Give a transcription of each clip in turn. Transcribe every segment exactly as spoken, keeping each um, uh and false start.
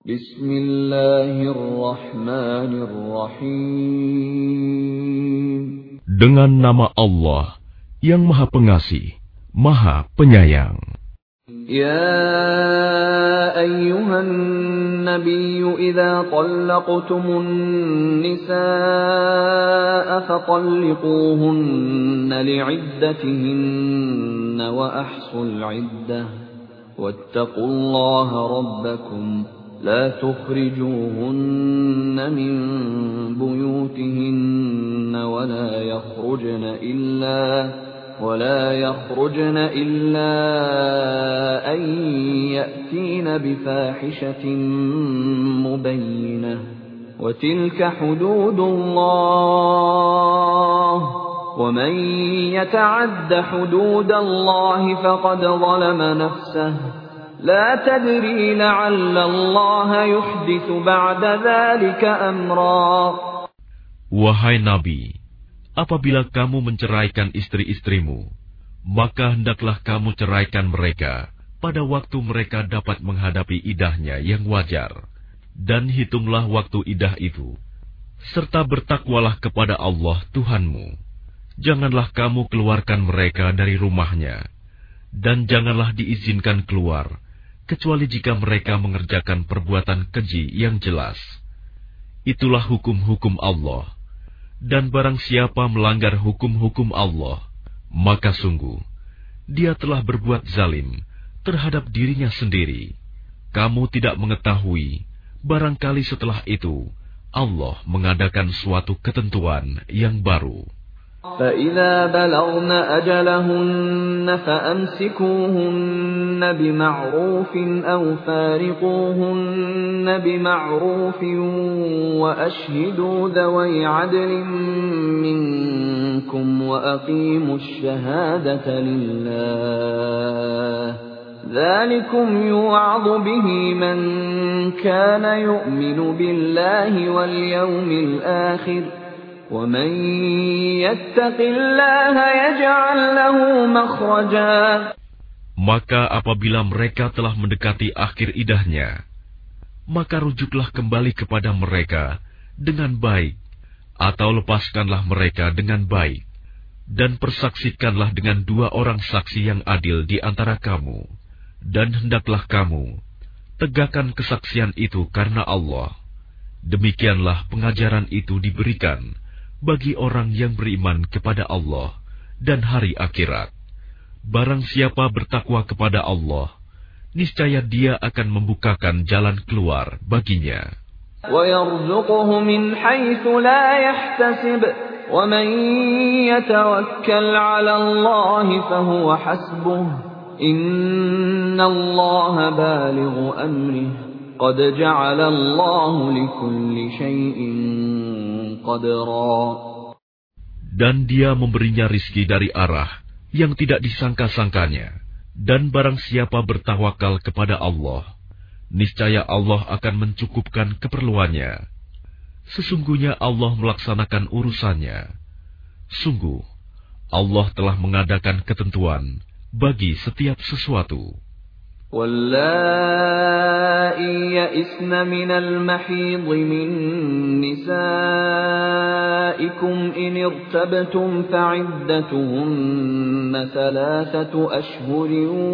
Bismillahirrahmanirrahim. Dengan nama Allah yang Maha Pengasih, Maha Penyayang. Ya ayyuhan nabiyyu idza talaqtumun nisaa fatalliquhunna li'iddatihinna wa ahsul 'iddah wattaqullaha rabbakum la tukhrijuhunna min buyutihinna wa la yakhrujna illa ولا يخرجن إلا أن يأتين بفاحشة مبينة وتلك حدود الله ومن يتعد حدود الله فقد ظلم نفسه لا تدري لعل الله يحدث بعد ذلك أمرا. Wahai Nabi, apabila kamu menceraikan istri-istrimu, maka hendaklah kamu ceraikan mereka pada waktu mereka dapat menghadapi idahnya yang wajar, dan hitunglah waktu idah itu, serta bertakwalah kepada Allah Tuhanmu. Janganlah kamu keluarkan mereka dari rumahnya, dan janganlah diizinkan keluar, kecuali jika mereka mengerjakan perbuatan keji yang jelas. Itulah hukum-hukum Allah. Dan barang siapa melanggar hukum-hukum Allah, maka sungguh, dia telah berbuat zalim terhadap dirinya sendiri. Kamu tidak mengetahui, barangkali setelah itu, Allah mengadakan suatu ketentuan yang baru. فَإِذَا بَلَغْنَ أَجَلَهُنَّ فَأَمْسِكُوهُنَّ بِمَعْرُوفٍ أَوْ فَارِقُوهُنَّ بِمَعْرُوفٍ وَأَشْهِدُوا ذَوَيْ عَدْلٍ مِّنكُمْ وَأَقِيمُوا الشَّهَادَةَ لِلَّهِ ذَلِكُمْ يُوعَظُ بِهِ مَن كَانَ يُؤْمِنُ بِاللَّهِ وَالْيَوْمِ الْآخِرِ وَمَن يَتَّقِ اللَّهَ يَجْعَل لَّهُ مَخْرَجًا. Maka apabila mereka telah mendekati akhir idahnya, maka rujuklah kembali kepada mereka dengan baik, atau lepaskanlah mereka dengan baik, dan persaksikanlah dengan dua orang saksi yang adil di antara kamu, dan hendaklah kamu tegakkan kesaksian itu karena Allah. Demikianlah pengajaran itu diberikan bagi orang yang beriman kepada Allah dan hari akhirat. Barang siapa bertakwa kepada Allah, niscaya dia akan membukakan jalan keluar baginya. وَيَرْزُقْهُ مِنْ حَيْثُ لَا يَحْتَسِبُ وَمَنْ يَتَوَكَّلْ عَلَى اللَّهِ فَهُوَ حَسْبُهُ إِنَّ اللَّهَ بَالِغُ أَمْرِهِ قَدْ جَعَلَ اللَّهُ لِكُلِّ شَيْءٍ قَدْرًا. Dan dia memberinya rizki dari arah yang tidak disangka-sangkanya. Dan barang siapa bertawakal kepada Allah, niscaya Allah akan mencukupkan keperluannya. Sesungguhnya Allah melaksanakan urusannya. Sungguh, Allah telah mengadakan ketentuan bagi setiap sesuatu. وَاللَّائِي يَئِسْنَ مِنَ الْمَحِيضِ مِن نِّسَائِكُمْ إِنِ ارْتَبْتُمْ فَعِدَّتُهُنَّ ثَلَاثَةُ أَشْهُرٍ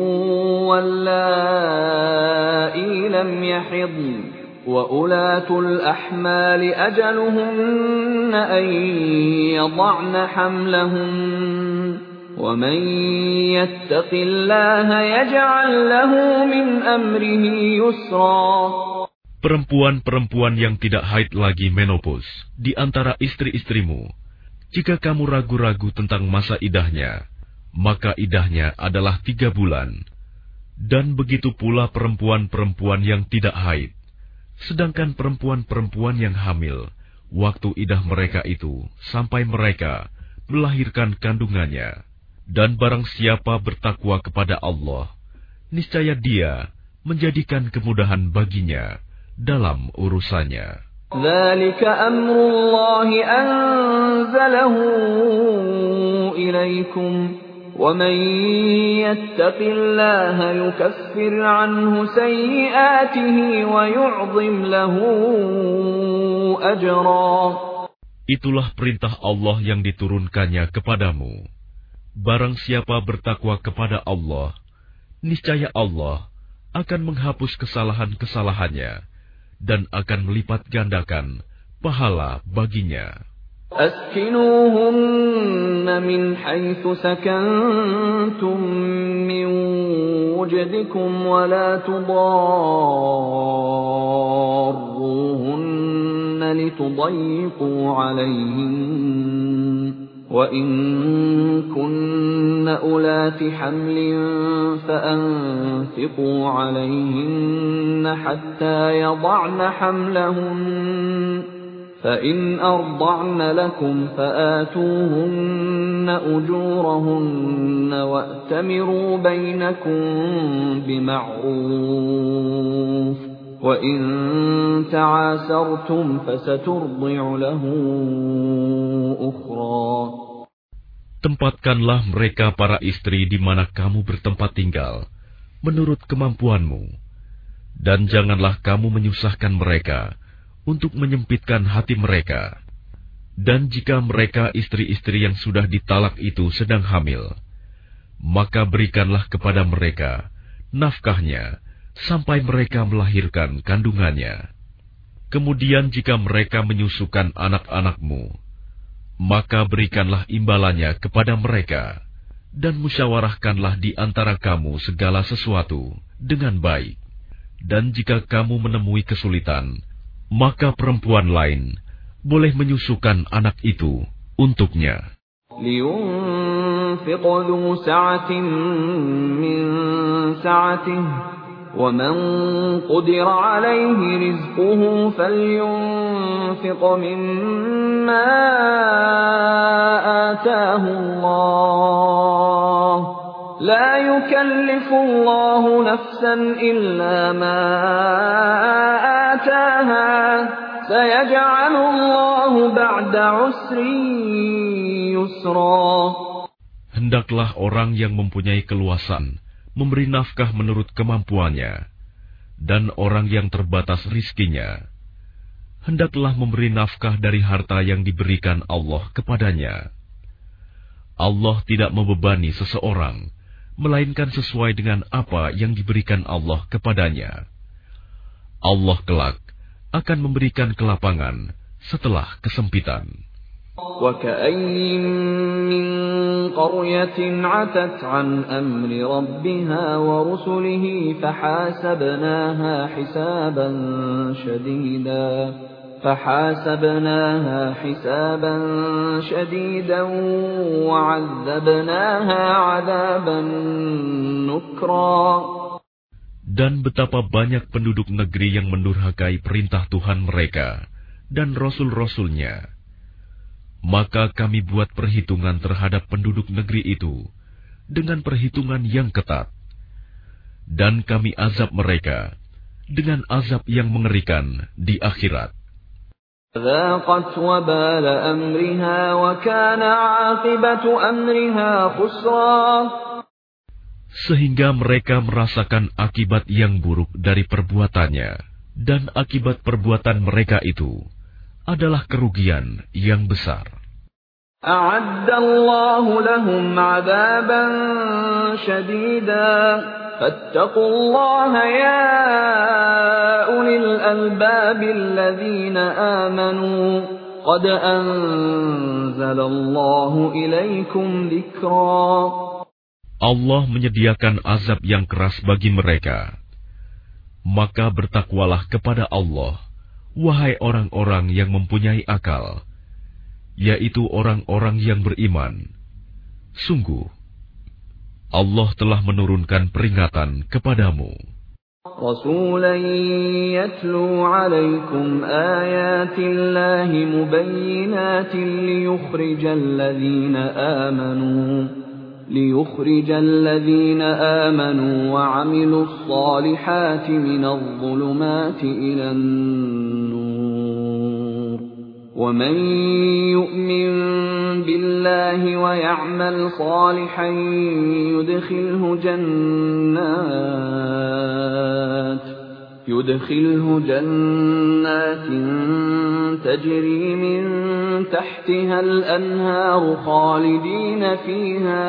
وَاللَّائِي لَمْ يَحِضْنَ وَأُولَاتُ الْأَحْمَالِ أَجَلُهُنَّ أَن يَضَعْنَ حَمْلَهُنَّ وَمَن يَتَّقِ اللَّهَ يَجْعَل لَّهُ مِنْ أَمْرِهِ يُسْرًا. Perempuan-perempuan yang tidak haid lagi menopause di antara istri-istrimu, jika kamu ragu-ragu tentang masa idahnya, maka idahnya adalah tiga bulan. Dan begitu pula perempuan-perempuan yang tidak haid. Sedangkan perempuan-perempuan yang hamil, waktu idah mereka itu sampai mereka melahirkan kandungannya. Dan barang siapa bertakwa kepada Allah, niscaya dia menjadikan kemudahan baginya dalam urusannya. ذَلِكَ أَمْرُ اللَّهِ أَنزَلَهُ إِلَيْكُمْ وَمَن يَتَّقِ اللَّهَ يُكَفِّرْ عَنْهُ سَيِّئَاتِهِ وَيُعْظِمْ لَهُ أَجْرًا. Itulah perintah Allah yang diturunkannya kepadamu. Barang siapa bertakwa kepada Allah, niscaya Allah akan menghapus kesalahan-kesalahannya dan akan melipat gandakan pahala baginya. أسكنوهن من حيث سكنتم من وجدكم ولا تضاروهن لتضيقوا عليهن وإن كن أولات حمل فأنفقوا عليهن حتى يضعن حملهن فإن أرضعن لكم فآتوهن أجورهن وأتمروا بينكم بمعروف وإن تعاسرتم فسترضع له أخرى. Tempatkanlah mereka para istri di mana kamu bertempat tinggal, menurut kemampuanmu, dan janganlah kamu menyusahkan mereka untuk menyempitkan hati mereka. Dan jika mereka istri-istri yang sudah ditalak itu sedang hamil, maka berikanlah kepada mereka nafkahnya sampai mereka melahirkan kandungannya. Kemudian jika mereka menyusukan anak-anakmu, maka berikanlah imbalannya kepada mereka, dan musyawarahkanlah di antara kamu segala sesuatu dengan baik. Dan jika kamu menemui kesulitan, maka perempuan lain boleh menyusukan anak itu untuknya. لينفق ذو سعة من سعته ومن قدر عليه رزقه فلينفق مما آتاه الله لا يكلف الله نفسا إلا ما آتاها سيجعل الله بعد عسر يسرا. Hendaklah orang yang mempunyai keluasan memberi nafkah menurut kemampuannya, dan orang yang terbatas rizkinya hendaklah memberi nafkah dari harta yang diberikan Allah kepadanya. Allah tidak membebani seseorang melainkan sesuai dengan apa yang diberikan Allah kepadanya. Allah kelak akan memberikan kelapangan setelah kesempitan. وَكَأَيِّن مِّن قَرْيَةٍ عَتَتْ عَنْ أَمْرِ رَبِّهَا وَرُسُلِهِ فَحَاسَبْنَاهَا حِسَابًا شَدِيدًا فَحَاسَبْنَاهَا حِسَابًا شَدِيدًا وَعَذَّبْنَاهَا عَذَابًا نُكْرًا. Dan betapa banyak penduduk negeri yang mendurhakai perintah Tuhan mereka dan Rasul-Rasulnya. Maka kami buat perhitungan terhadap penduduk negeri itu dengan perhitungan yang ketat. Dan kami azab mereka dengan azab yang mengerikan di akhirat. ذاقت وبال أمرها وكان عاقبة أمرها خسرا. Sehingga mereka merasakan akibat yang buruk dari perbuatannya, dan akibat perbuatan mereka itu adalah kerugian yang besar. أعد الله لهم عذابا شديدا فاتقوا الله يا أولي الألباب الذين آمنوا قد أنزل الله إليكم ذكرا. Allah menyediakan azab yang keras bagi mereka. Maka bertakwalah kepada Allah, wahai orang-orang yang mempunyai akal, yaitu orang-orang yang beriman. Sungguh, Allah telah menurunkan peringatan kepadamu. رسولا يتلو عليكم آيات الله مبينات ليخرج الذين آمنوا ليخرج الذين آمنوا وعملوا الصالحات من الظلمات إلى النور ومن يؤمن بالله الله ويعمل صالحا يدخله جنات يدخله جنات تجري من تحتها الأنهار خالدين فيها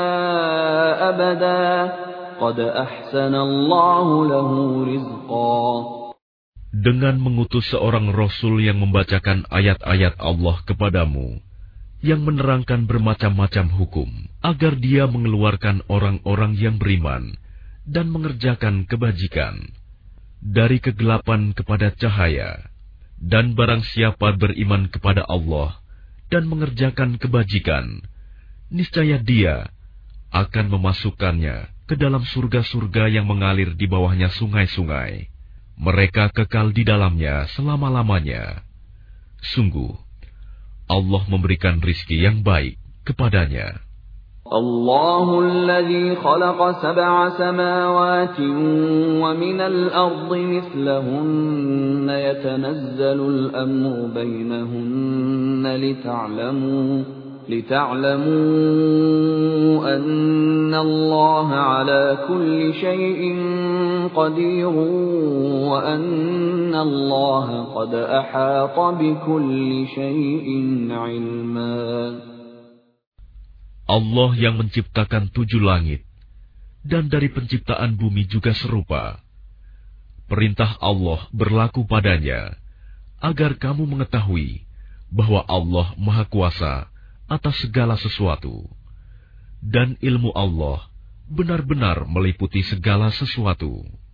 أبدا قد أحسن الله له رزقا. Dengan mengutus seorang Rasul yang membacakan ayat-ayat Allah kepadamu, yang menerangkan bermacam-macam hukum, agar dia mengeluarkan orang-orang yang beriman dan mengerjakan kebajikan dari kegelapan kepada cahaya, dan barang siapa beriman kepada Allah dan mengerjakan kebajikan, niscaya dia akan memasukkannya ke dalam surga-surga yang mengalir di bawahnya sungai-sungai. Mereka kekal di dalamnya selama-lamanya. Sungguh, Allah memberikan rizki yang baik kepadanya. الله الذي خلق سبع سماوات ومن الأرض مثلهن يتنزل الأمر بينهن لتعلموا لتعلموا أن الله على كل شيء قدير وأن الله قد أحاط بكل شيء علما. Allah yang menciptakan tujuh langit, dan dari penciptaan bumi juga serupa. Perintah Allah berlaku padanya, agar kamu mengetahui bahwa Allah Maha Kuasa atas segala sesuatu, dan ilmu Allah benar-benar meliputi segala sesuatu.